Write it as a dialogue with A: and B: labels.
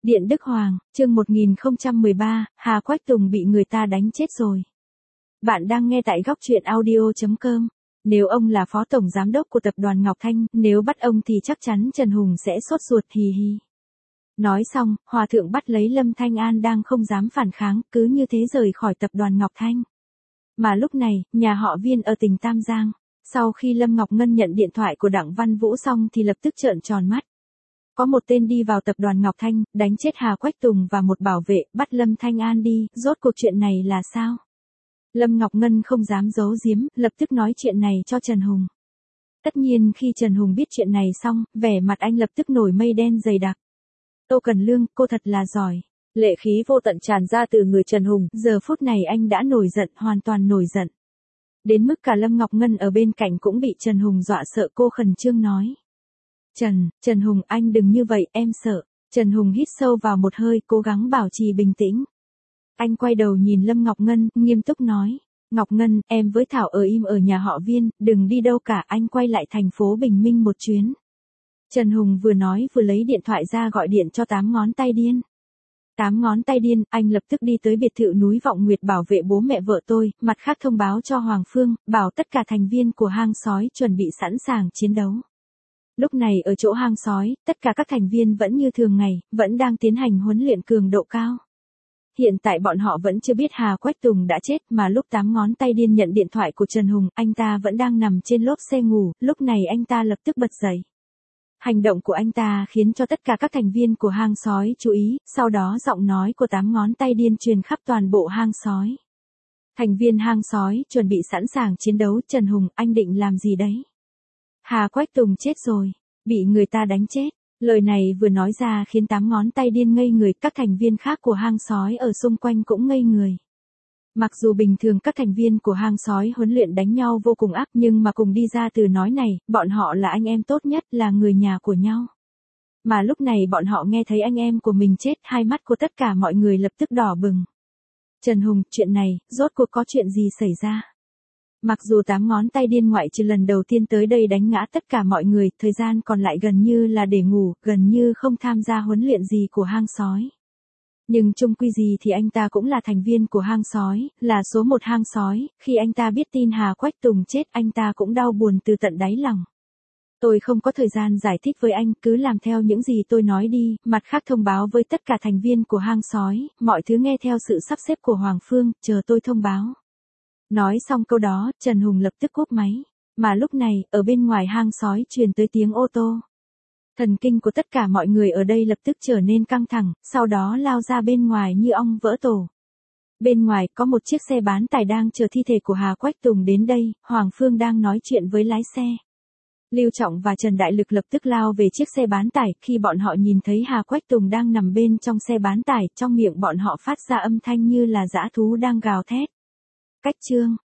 A: Điện Đức Hoàng, chương 1013, Hà Quách Tùng bị người ta đánh chết rồi. Bạn đang nghe tại góc truyện audio.com. Nếu ông là phó tổng giám đốc của tập đoàn Ngọc Thanh, nếu bắt ông thì chắc chắn Trần Hùng sẽ sốt ruột hì hì. Nói xong, Hòa thượng bắt lấy Lâm Thanh An đang không dám phản kháng, cứ như thế rời khỏi tập đoàn Ngọc Thanh. Mà lúc này, nhà họ Viên ở tỉnh Tam Giang, sau khi Lâm Ngọc Ngân nhận điện thoại của Đặng Văn Vũ xong thì lập tức trợn tròn mắt. Có một tên đi vào tập đoàn Ngọc Thanh, đánh chết Hà Quách Tùng và một bảo vệ, bắt Lâm Thanh An đi, rốt cuộc chuyện này là sao? Lâm Ngọc Ngân không dám giấu giếm, lập tức nói chuyện này cho Trần Hùng. Tất nhiên khi Trần Hùng biết chuyện này xong, vẻ mặt anh lập tức nổi mây đen dày đặc. Tô Cần Lương, cô thật là giỏi. Lệ khí vô tận tràn ra từ người Trần Hùng, giờ phút này anh đã nổi giận, hoàn toàn nổi giận. Đến mức cả Lâm Ngọc Ngân ở bên cạnh cũng bị Trần Hùng dọa sợ, cô khẩn trương nói. Trần Hùng, anh đừng như vậy, em sợ. Trần Hùng hít sâu vào một hơi, cố gắng bảo trì bình tĩnh. Anh quay đầu nhìn Lâm Ngọc Ngân, nghiêm túc nói. Ngọc Ngân, em với Thảo ở im ở nhà họ Viên, đừng đi đâu cả, anh quay lại thành phố Bình Minh một chuyến. Trần Hùng vừa nói vừa lấy điện thoại ra gọi điện cho 8 ngón tay điên. 8 ngón tay điên, anh lập tức đi tới biệt thự núi Vọng Nguyệt bảo vệ bố mẹ vợ tôi, mặt khác thông báo cho Hoàng Phương, bảo tất cả thành viên của hang sói chuẩn bị sẵn sàng chiến đấu. Lúc này ở chỗ hang sói, tất cả các thành viên vẫn như thường ngày, vẫn đang tiến hành huấn luyện cường độ cao. Hiện tại bọn họ vẫn chưa biết Hà Quách Tùng đã chết, mà lúc 8 ngón tay điên nhận điện thoại của Trần Hùng, anh ta vẫn đang nằm trên lốp xe ngủ, lúc này anh ta lập tức bật dậy. Hành động của anh ta khiến cho tất cả các thành viên của hang sói chú ý, sau đó giọng nói của 8 ngón tay điên truyền khắp toàn bộ hang sói. Thành viên hang sói chuẩn bị sẵn sàng chiến đấu, Trần Hùng, anh định làm gì đấy? Hà Quách Tùng chết rồi, bị người ta đánh chết. Lời này vừa nói ra khiến 8 ngón tay điên ngây người, các thành viên khác của hang sói ở xung quanh cũng ngây người. Mặc dù bình thường các thành viên của hang sói huấn luyện đánh nhau vô cùng ác, nhưng mà cùng đi ra từ nói này, bọn họ là anh em tốt nhất, là người nhà của nhau. Mà lúc này bọn họ nghe thấy anh em của mình chết, hai mắt của tất cả mọi người lập tức đỏ bừng. Trần Hùng, chuyện này, rốt cuộc có chuyện gì xảy ra? Mặc dù 8 ngón tay điên ngoại trừ lần đầu tiên tới đây đánh ngã tất cả mọi người, thời gian còn lại gần như là để ngủ, gần như không tham gia huấn luyện gì của hang sói. Nhưng chung quy gì thì anh ta cũng là thành viên của hang sói, là số 1 hang sói, khi anh ta biết tin Hà Quách Tùng chết anh ta cũng đau buồn từ tận đáy lòng. Tôi không có thời gian giải thích với anh, cứ làm theo những gì tôi nói đi, mặt khác thông báo với tất cả thành viên của hang sói, mọi thứ nghe theo sự sắp xếp của Hoàng Phương, chờ tôi thông báo. Nói xong câu đó, Trần Hùng lập tức cúp máy. Mà lúc này, ở bên ngoài hang sói truyền tới tiếng ô tô. Thần kinh của tất cả mọi người ở đây lập tức trở nên căng thẳng, sau đó lao ra bên ngoài như ong vỡ tổ. Bên ngoài có một chiếc xe bán tải đang chở thi thể của Hà Quách Tùng đến đây, Hoàng Phương đang nói chuyện với lái xe. Lưu Trọng và Trần Đại Lực lập tức lao về chiếc xe bán tải, khi bọn họ nhìn thấy Hà Quách Tùng đang nằm bên trong xe bán tải, trong miệng bọn họ phát ra âm thanh như là dã thú đang gào thét. Cách chương